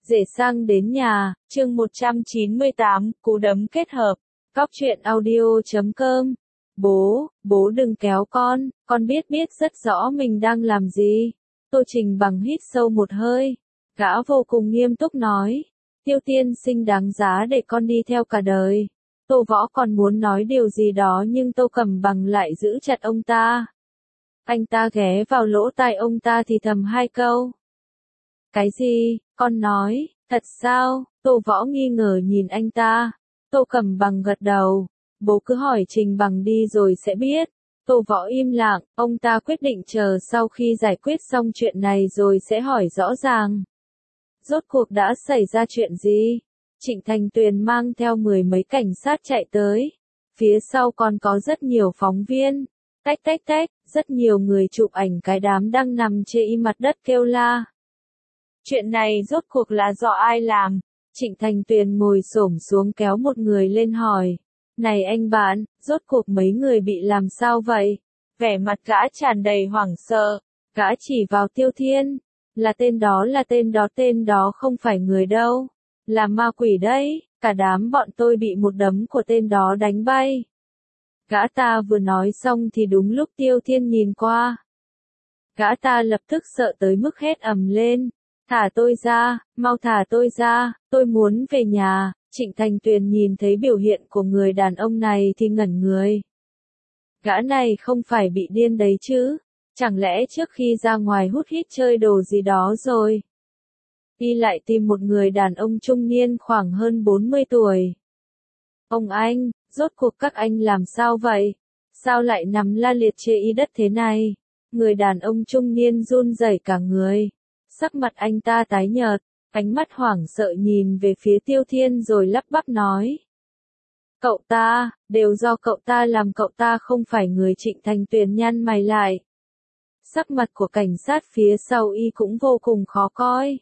Rể sang đến nhà, chương 198, cú đấm kết hợp. Cóc truyện audio.com. Bố đừng kéo con biết rất rõ mình đang làm gì. Tô Trình Bằng hít sâu một hơi. Gã vô cùng nghiêm túc nói. Tiêu tiên sinh đáng giá để con đi theo cả đời. Tô Võ còn muốn nói điều gì đó nhưng Tô Cẩm Bằng lại giữ chặt ông ta. Anh ta ghé vào lỗ tai ông ta thì thầm hai câu. Cái gì, con nói, thật sao? Tô Võ nghi ngờ nhìn anh ta. Tô Cẩm Bằng gật đầu. Bố cứ hỏi Trình Bằng đi rồi sẽ biết. Tô Võ im lặng, ông ta quyết định chờ sau khi giải quyết xong chuyện này rồi sẽ hỏi rõ ràng. Rốt cuộc đã xảy ra chuyện gì? Trịnh Thành Tuyền mang theo 10 mấy cảnh sát chạy tới. Phía sau còn có rất nhiều phóng viên. Tách, rất nhiều người chụp ảnh cái đám đang nằm trên mặt đất kêu la. Chuyện này rốt cuộc là do ai làm? Trịnh Thành Tuyền ngồi xổm xuống kéo một người lên hỏi. Này anh bạn, rốt cuộc mấy người bị làm sao vậy? Vẻ mặt gã tràn đầy hoảng sợ. Gã chỉ vào Tiêu Thiên. Là tên đó không phải người đâu. Là ma quỷ đấy, cả đám bọn tôi bị một đấm của tên đó đánh bay. Gã ta vừa nói xong thì đúng lúc Tiêu Thiên nhìn qua. Gã ta lập tức sợ tới mức hét ầm lên. Thả tôi ra, mau thả tôi ra, tôi muốn về nhà. Trịnh Thành Tuyền nhìn thấy biểu hiện của người đàn ông này thì ngẩn người. Gã này không phải bị điên đấy chứ, chẳng lẽ trước khi ra ngoài hút hít chơi đồ gì đó rồi. Y lại tìm một người đàn ông trung niên khoảng hơn 40 tuổi. Ông anh, rốt cuộc các anh làm sao vậy? Sao lại nằm la liệt trên y đất thế này? Người đàn ông trung niên run rẩy cả người. Sắc mặt anh ta tái nhợt, ánh mắt hoảng sợ nhìn về phía Tiêu Thiên rồi lắp bắp nói. Cậu ta, đều do cậu ta làm, cậu ta không phải người. Trịnh Thành Tuyền nhăn mày lại. Sắc mặt của cảnh sát phía sau y cũng vô cùng khó coi.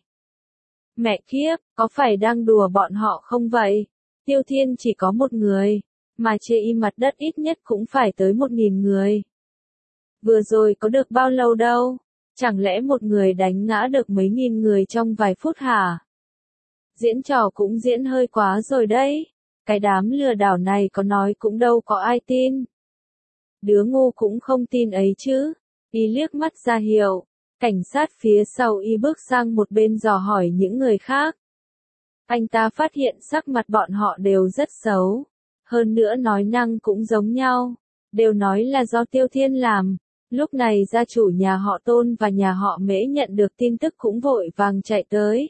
Mẹ kiếp, có phải đang đùa bọn họ không vậy? Tiêu Thiên chỉ có một người, mà trên mặt đất ít nhất cũng phải tới 1.000 người. Vừa rồi có được bao lâu đâu? Chẳng lẽ một người đánh ngã được mấy nghìn người trong vài phút hả? Diễn trò cũng diễn hơi quá rồi đấy. Cái đám lừa đảo này có nói cũng đâu có ai tin. Đứa ngu cũng không tin ấy chứ. Y liếc mắt ra hiệu. Cảnh sát phía sau y bước sang một bên dò hỏi những người khác. Anh ta phát hiện sắc mặt bọn họ đều rất xấu. Hơn nữa nói năng cũng giống nhau. Đều nói là do Tiêu Thiên làm. Lúc này gia chủ nhà họ Tôn và nhà họ Mễ nhận được tin tức cũng vội vàng chạy tới.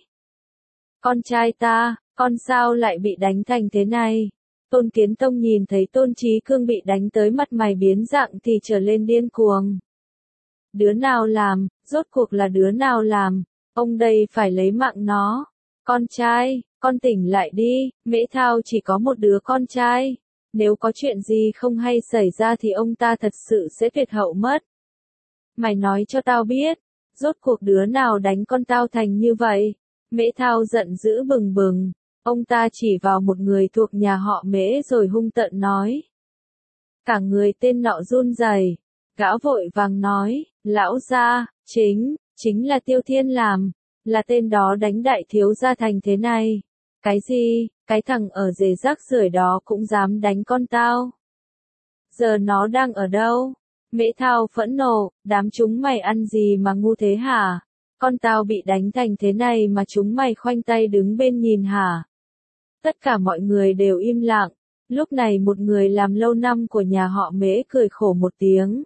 Con trai ta, con sao lại bị đánh thành thế này? Tôn Kiến Tông nhìn thấy Tôn Chí Cương bị đánh tới mặt mày biến dạng thì trở lên điên cuồng. Đứa nào làm, rốt cuộc là đứa nào làm, ông đây phải lấy mạng nó. Con trai, con tỉnh lại đi, Mễ Thao chỉ có một đứa con trai. Nếu có chuyện gì không hay xảy ra thì ông ta thật sự sẽ tuyệt hậu mất. Mày nói cho tao biết, rốt cuộc đứa nào đánh con tao thành như vậy? Mễ Thao giận dữ bừng bừng, ông ta chỉ vào một người thuộc nhà họ Mễ rồi hung tợn nói. Cả người tên nọ run rẩy, gã vội vàng nói, lão gia, chính là Tiêu Thiên làm, là tên đó đánh đại thiếu gia thành thế này. Cái gì, cái thằng ở rể rác rưởi đó cũng dám đánh con tao? Giờ nó đang ở đâu? Mễ Thao phẫn nộ, đám chúng mày ăn gì mà ngu thế hả? Con tao bị đánh thành thế này mà chúng mày khoanh tay đứng bên nhìn hả? Tất cả mọi người đều im lặng. Lúc này một người làm lâu năm của nhà họ Mễ cười khổ một tiếng.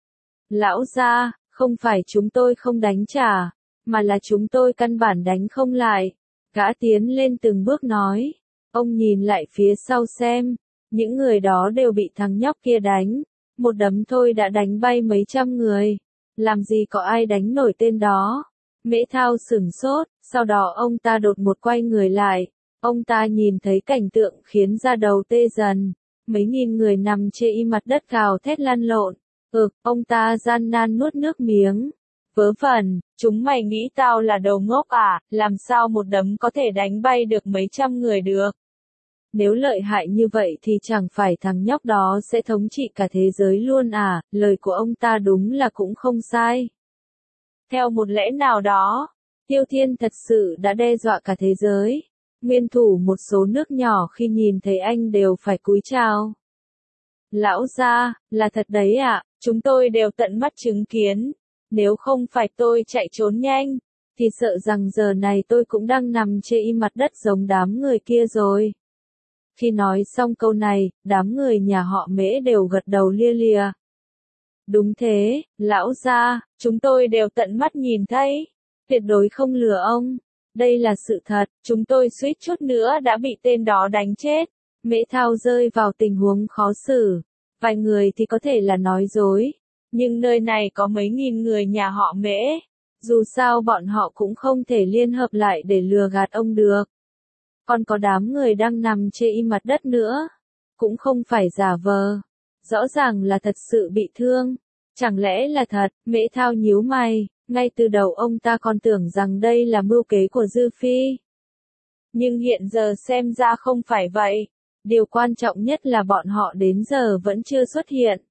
Lão gia, không phải chúng tôi không đánh trả, mà là chúng tôi căn bản đánh không lại. Gã tiến lên từng bước nói. Ông nhìn lại phía sau xem, những người đó đều bị thằng nhóc kia đánh. Một đấm thôi đã đánh bay mấy trăm người. Làm gì có ai đánh nổi tên đó? Mễ Thao sửng sốt, sau đó ông ta đột một quay người lại. Ông ta nhìn thấy cảnh tượng khiến da đầu tê dần. Mấy nghìn người nằm trên mặt đất gào thét lăn lộn. Ông ta gian nan nuốt nước miếng. Vớ vẩn, chúng mày nghĩ tao là đầu ngốc à? Làm sao một đấm có thể đánh bay được mấy trăm người được? Nếu lợi hại như vậy thì chẳng phải thằng nhóc đó sẽ thống trị cả thế giới luôn à? Lời của ông ta đúng là cũng không sai. Theo một lẽ nào đó, Tiêu Thiên thật sự đã đe dọa cả thế giới. Nguyên thủ một số nước nhỏ khi nhìn thấy anh đều phải cúi chào. Lão gia, là thật đấy ạ, chúng tôi đều tận mắt chứng kiến. Nếu không phải tôi chạy trốn nhanh, thì sợ rằng giờ này tôi cũng đang nằm trên mặt đất giống đám người kia rồi. Khi nói xong câu này, đám người nhà họ Mễ đều gật đầu lia lịa. Đúng thế, lão gia, chúng tôi đều tận mắt nhìn thấy. Tuyệt đối không lừa ông. Đây là sự thật, chúng tôi suýt chút nữa đã bị tên đó đánh chết. Mễ Thao rơi vào tình huống khó xử. Vài người thì có thể là nói dối. Nhưng nơi này có mấy nghìn người nhà họ Mễ. Dù sao bọn họ cũng không thể liên hợp lại để lừa gạt ông được. Còn có đám người đang nằm trên mặt đất nữa. Cũng không phải giả vờ. Rõ ràng là thật sự bị thương. Chẳng lẽ là thật, Mễ Thao nhíu mày. Ngay từ đầu ông ta còn tưởng rằng đây là mưu kế của Dư Phi. Nhưng hiện giờ xem ra không phải vậy. Điều quan trọng nhất là bọn họ đến giờ vẫn chưa xuất hiện.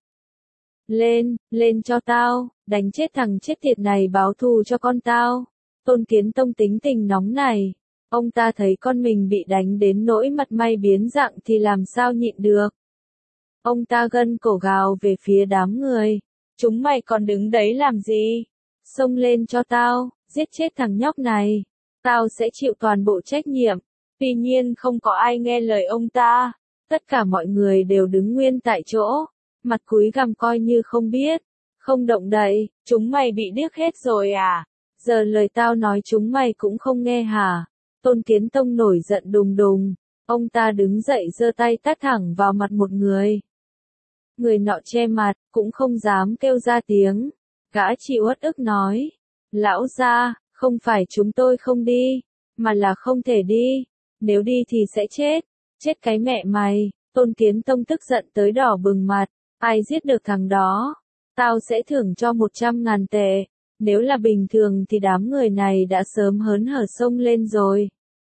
Lên cho tao, đánh chết thằng chết tiệt này báo thù cho con tao. Tôn Kiến Tông tính tình nóng này. Ông ta thấy con mình bị đánh đến nỗi mặt mày biến dạng thì làm sao nhịn được. Ông ta gân cổ gào về phía đám người. Chúng mày còn đứng đấy làm gì? Xông lên cho tao, giết chết thằng nhóc này. Tao sẽ chịu toàn bộ trách nhiệm. Tuy nhiên không có ai nghe lời ông ta. Tất cả mọi người đều đứng nguyên tại chỗ. Mặt cúi gằm coi như không biết. Không động đậy, chúng mày bị điếc hết rồi à? Giờ lời tao nói chúng mày cũng không nghe hả? Tôn Kiến Tông nổi giận đùng đùng. Ông ta đứng dậy giơ tay tát thẳng vào mặt một người. Người nọ che mặt, cũng không dám kêu ra tiếng. Gã chỉ uất ức nói. Lão gia, không phải chúng tôi không đi, mà là không thể đi. Nếu đi thì sẽ chết. Chết cái mẹ mày. Tôn Kiến Tông tức giận tới đỏ bừng mặt. Ai giết được thằng đó? Tao sẽ thưởng cho 100.000 tệ. Nếu là bình thường thì đám người này đã sớm hớn hở xông lên rồi.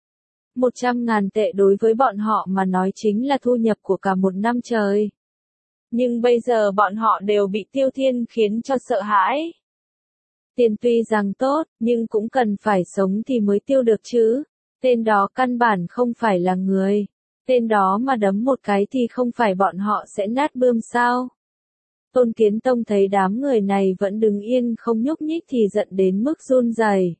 100.000 tệ đối với bọn họ mà nói chính là thu nhập của cả một năm trời. Nhưng bây giờ bọn họ đều bị Tiêu Thiên khiến cho sợ hãi. Tiền tuy rằng tốt, nhưng cũng cần phải sống thì mới tiêu được chứ. Tên đó căn bản không phải là người. Tên đó mà đấm một cái thì không phải bọn họ sẽ nát bươm sao? Tôn Kiến Tông thấy đám người này vẫn đứng yên không nhúc nhích thì giận đến mức run rẩy.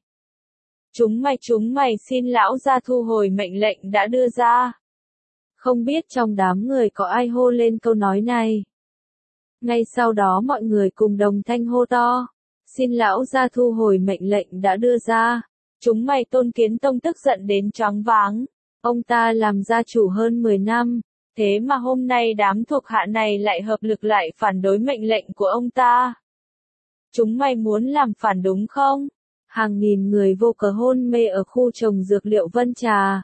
Chúng mày xin lão gia thu hồi mệnh lệnh đã đưa ra. Không biết trong đám người có ai hô lên câu nói này. Ngay sau đó mọi người cùng đồng thanh hô to. Xin lão gia thu hồi mệnh lệnh đã đưa ra. Chúng mày Tôn Kiến Tông tức giận đến choáng váng. Ông ta làm gia chủ hơn 10 năm. Thế mà hôm nay đám thuộc hạ này lại hợp lực lại phản đối mệnh lệnh của ông ta. Chúng mày muốn làm phản đúng không? Hàng nghìn người vô cớ hôn mê ở khu trồng dược liệu Vân Trà.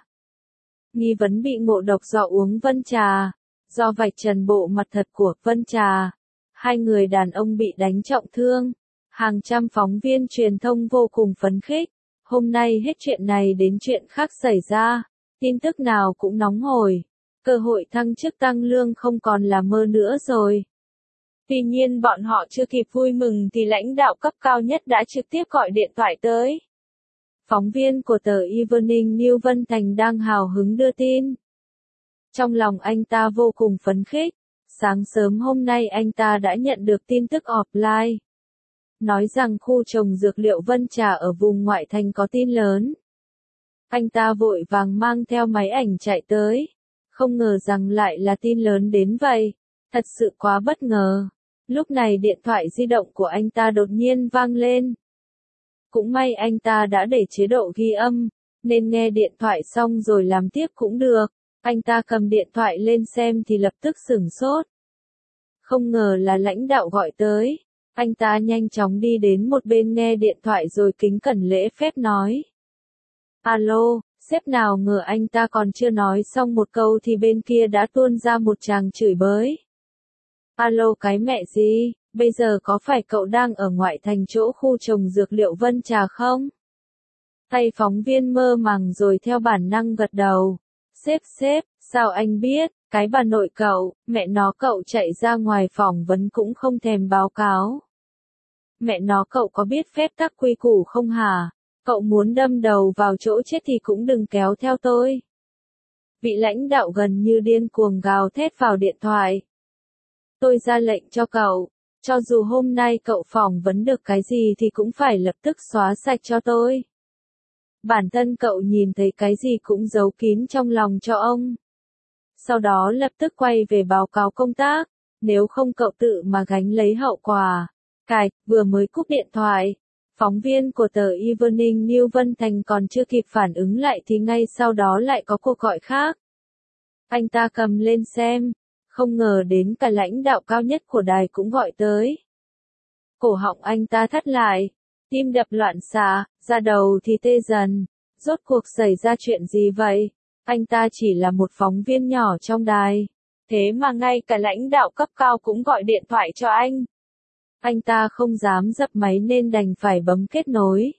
Nghi vấn bị ngộ độc do uống Vân Trà. Do vạch trần bộ mặt thật của Vân Trà. 2 người đàn ông bị đánh trọng thương. Hàng trăm phóng viên truyền thông vô cùng phấn khích. Hôm nay hết chuyện này đến chuyện khác xảy ra. Tin tức nào cũng nóng hổi. Cơ hội thăng chức tăng lương không còn là mơ nữa rồi. Tuy nhiên bọn họ chưa kịp vui mừng thì lãnh đạo cấp cao nhất đã trực tiếp gọi điện thoại tới. Phóng viên của tờ Evening News Vân Thành đang hào hứng đưa tin. Trong lòng anh ta vô cùng phấn khích. Sáng sớm hôm nay anh ta đã nhận được tin tức offline. Nói rằng khu trồng dược liệu Vân Trà ở vùng ngoại thành có tin lớn. Anh ta vội vàng mang theo máy ảnh chạy tới. Không ngờ rằng lại là tin lớn đến vậy. Thật sự quá bất ngờ. Lúc này điện thoại di động của anh ta đột nhiên vang lên. Cũng may anh ta đã để chế độ ghi âm, nên nghe điện thoại xong rồi làm tiếp cũng được. Anh ta cầm điện thoại lên xem thì lập tức sửng sốt. Không ngờ là lãnh đạo gọi tới. Anh ta nhanh chóng đi đến một bên nghe điện thoại rồi kính cẩn lễ phép nói. Alo, sếp, nào ngờ anh ta còn chưa nói xong một câu thì bên kia đã tuôn ra một tràng chửi bới. Alo cái mẹ gì, bây giờ có phải cậu đang ở ngoại thành chỗ khu trồng dược liệu Vân Trà không? Tay phóng viên mơ màng rồi theo bản năng gật đầu. Sếp, sao anh biết, cái bà nội cậu, mẹ nó cậu chạy ra ngoài phỏng vấn cũng không thèm báo cáo. Mẹ nó cậu có biết phép tắc quy củ không hả? Cậu muốn đâm đầu vào chỗ chết thì cũng đừng kéo theo tôi. Vị lãnh đạo gần như điên cuồng gào thét vào điện thoại. Tôi ra lệnh cho cậu, cho dù hôm nay cậu phỏng vấn được cái gì thì cũng phải lập tức xóa sạch cho tôi. Bản thân cậu nhìn thấy cái gì cũng giấu kín trong lòng cho ông. Sau đó lập tức quay về báo cáo công tác, nếu không cậu tự mà gánh lấy hậu quả. Vừa mới cúp điện thoại, phóng viên của tờ Evening News Vân Thành còn chưa kịp phản ứng lại thì ngay sau đó lại có cuộc gọi khác. Anh ta cầm lên xem, không ngờ đến cả lãnh đạo cao nhất của đài cũng gọi tới. Cổ họng anh ta thắt lại, tim đập loạn xạ, da đầu thì tê dần. Rốt cuộc xảy ra chuyện gì vậy? Anh ta chỉ là một phóng viên nhỏ trong đài. Thế mà ngay cả lãnh đạo cấp cao cũng gọi điện thoại cho anh. Anh ta không dám dập máy nên đành phải bấm kết nối.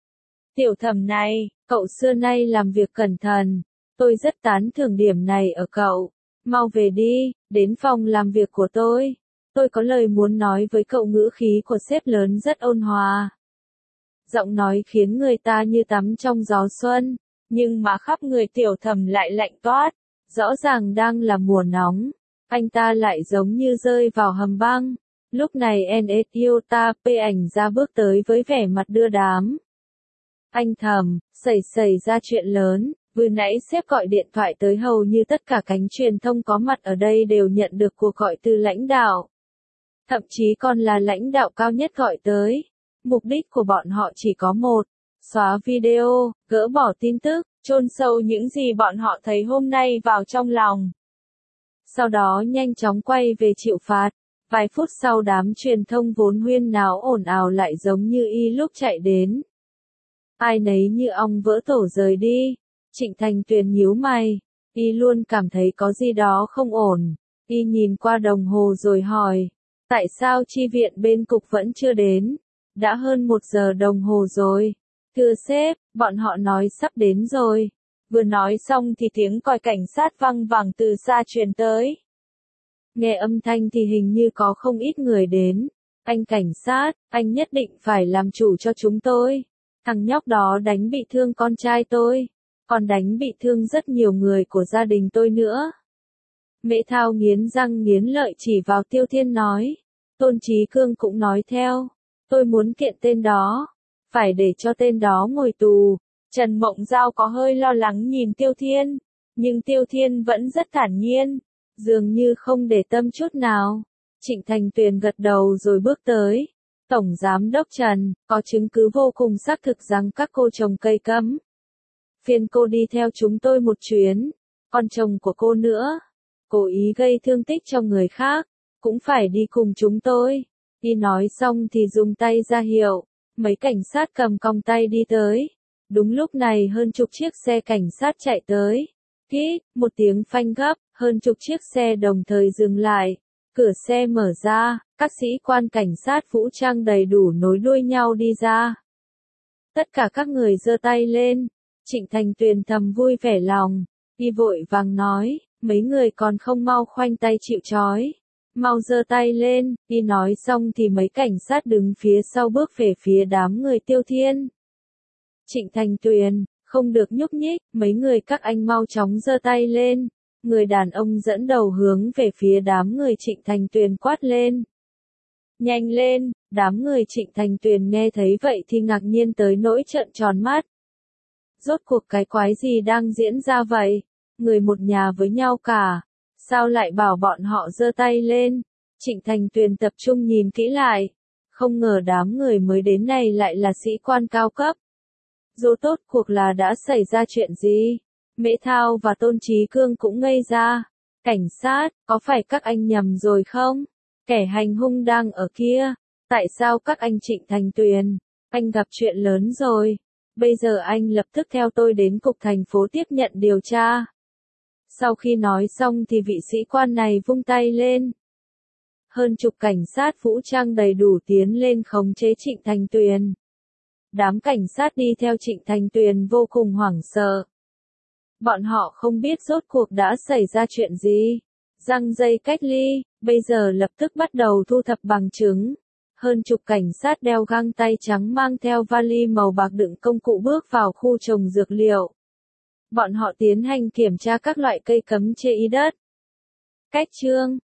Tiểu Thẩm này, cậu xưa nay làm việc cẩn thận. Tôi rất tán thưởng điểm này ở cậu. Mau về đi, đến phòng làm việc của tôi. Tôi có lời muốn nói với cậu. Ngữ khí của sếp lớn rất ôn hòa. Giọng nói khiến người ta như tắm trong gió xuân, nhưng mà khắp người Tiểu Thẩm lại lạnh toát. Rõ ràng đang là mùa nóng, anh ta lại giống như rơi vào hầm băng. Lúc này NSIOTA P ảnh ra bước tới với vẻ mặt đưa đám. Anh Thẩm, xảy ra chuyện lớn, vừa nãy sếp gọi điện thoại tới hầu như tất cả cánh truyền thông có mặt ở đây đều nhận được cuộc gọi từ lãnh đạo. Thậm chí còn là lãnh đạo cao nhất gọi tới. Mục đích của bọn họ chỉ có một, xóa video, gỡ bỏ tin tức, chôn sâu những gì bọn họ thấy hôm nay vào trong lòng. Sau đó nhanh chóng quay về chịu phạt. Vài phút sau đám truyền thông vốn huyên náo ồn ào lại giống như y lúc chạy đến. Ai nấy như ong vỡ tổ rời đi. Trịnh Thành Tuyền nhíu mày. Y luôn cảm thấy có gì đó không ổn. Y nhìn qua đồng hồ rồi hỏi. Tại sao chi viện bên cục vẫn chưa đến? Đã hơn 1 giờ đồng hồ rồi. Thưa sếp, bọn họ nói sắp đến rồi. Vừa nói xong thì tiếng còi cảnh sát vang vẳng từ xa truyền tới. Nghe âm thanh thì hình như có không ít người đến. Anh cảnh sát, anh nhất định phải làm chủ cho chúng tôi. Thằng nhóc đó đánh bị thương con trai tôi. Còn đánh bị thương rất nhiều người của gia đình tôi nữa. Mễ Thao nghiến răng nghiến lợi chỉ vào Tiêu Thiên nói. Tôn Chí Cương cũng nói theo. Tôi muốn kiện tên đó. Phải để cho tên đó ngồi tù. Trần Mộng Giao có hơi lo lắng nhìn Tiêu Thiên. Nhưng Tiêu Thiên vẫn rất thản nhiên. Dường như không để tâm chút nào. Trịnh Thành Tuyền gật đầu rồi bước tới. Tổng Giám đốc Trần, có chứng cứ vô cùng xác thực rằng các cô trồng cây cấm. Phiền cô đi theo chúng tôi một chuyến. Con chồng của cô nữa. Cố ý gây thương tích cho người khác. Cũng phải đi cùng chúng tôi. Y nói xong thì dùng tay ra hiệu. Mấy cảnh sát cầm còng tay đi tới. Đúng lúc này hơn chục chiếc xe cảnh sát chạy tới. Kít, một tiếng phanh gấp, hơn chục chiếc xe đồng thời dừng lại. Cửa xe mở ra, các sĩ quan cảnh sát vũ trang đầy đủ nối đuôi nhau đi ra. Tất cả các người giơ tay lên. Trịnh Thành Tuyền thầm vui vẻ lòng. Y vội vàng nói, mấy người còn không mau khoanh tay chịu trói. Mau giơ tay lên. Y nói xong thì mấy cảnh sát đứng phía sau bước về phía đám người Tiêu Thiên. Trịnh Thành Tuyền, không được nhúc nhích, mấy người các anh mau chóng giơ tay lên. Người đàn ông dẫn đầu hướng về phía đám người Trịnh Thành Tuyền quát lên. Nhanh lên, đám người Trịnh Thành Tuyền nghe thấy vậy thì ngạc nhiên tới nỗi trợn tròn mắt. Rốt cuộc cái quái gì đang diễn ra vậy? Người một nhà với nhau cả. Sao lại bảo bọn họ giơ tay lên? Trịnh Thành Tuyền tập trung nhìn kỹ lại. Không ngờ đám người mới đến này lại là sĩ quan cao cấp. Rốt cuộc là đã xảy ra chuyện gì? Mễ Thao và Tôn Chí Cương cũng ngây ra. Cảnh sát, có phải các anh nhầm rồi không? Kẻ hành hung đang ở kia. Tại sao các anh Trịnh Thành Tuyền? Anh gặp chuyện lớn rồi. Bây giờ anh lập tức theo tôi đến cục thành phố tiếp nhận điều tra. Sau khi nói xong thì vị sĩ quan này vung tay lên. Hơn chục cảnh sát vũ trang đầy đủ tiến lên khống chế Trịnh Thành Tuyền. Đám cảnh sát đi theo Trịnh Thành Tuyền vô cùng hoảng sợ. Bọn họ không biết rốt cuộc đã xảy ra chuyện gì. Răng dây cách ly, bây giờ lập tức bắt đầu thu thập bằng chứng. hơn chục cảnh sát đeo găng tay trắng mang theo vali màu bạc đựng công cụ bước vào khu trồng dược liệu. Bọn họ tiến hành kiểm tra các loại cây cấm chê y đất. Cách chương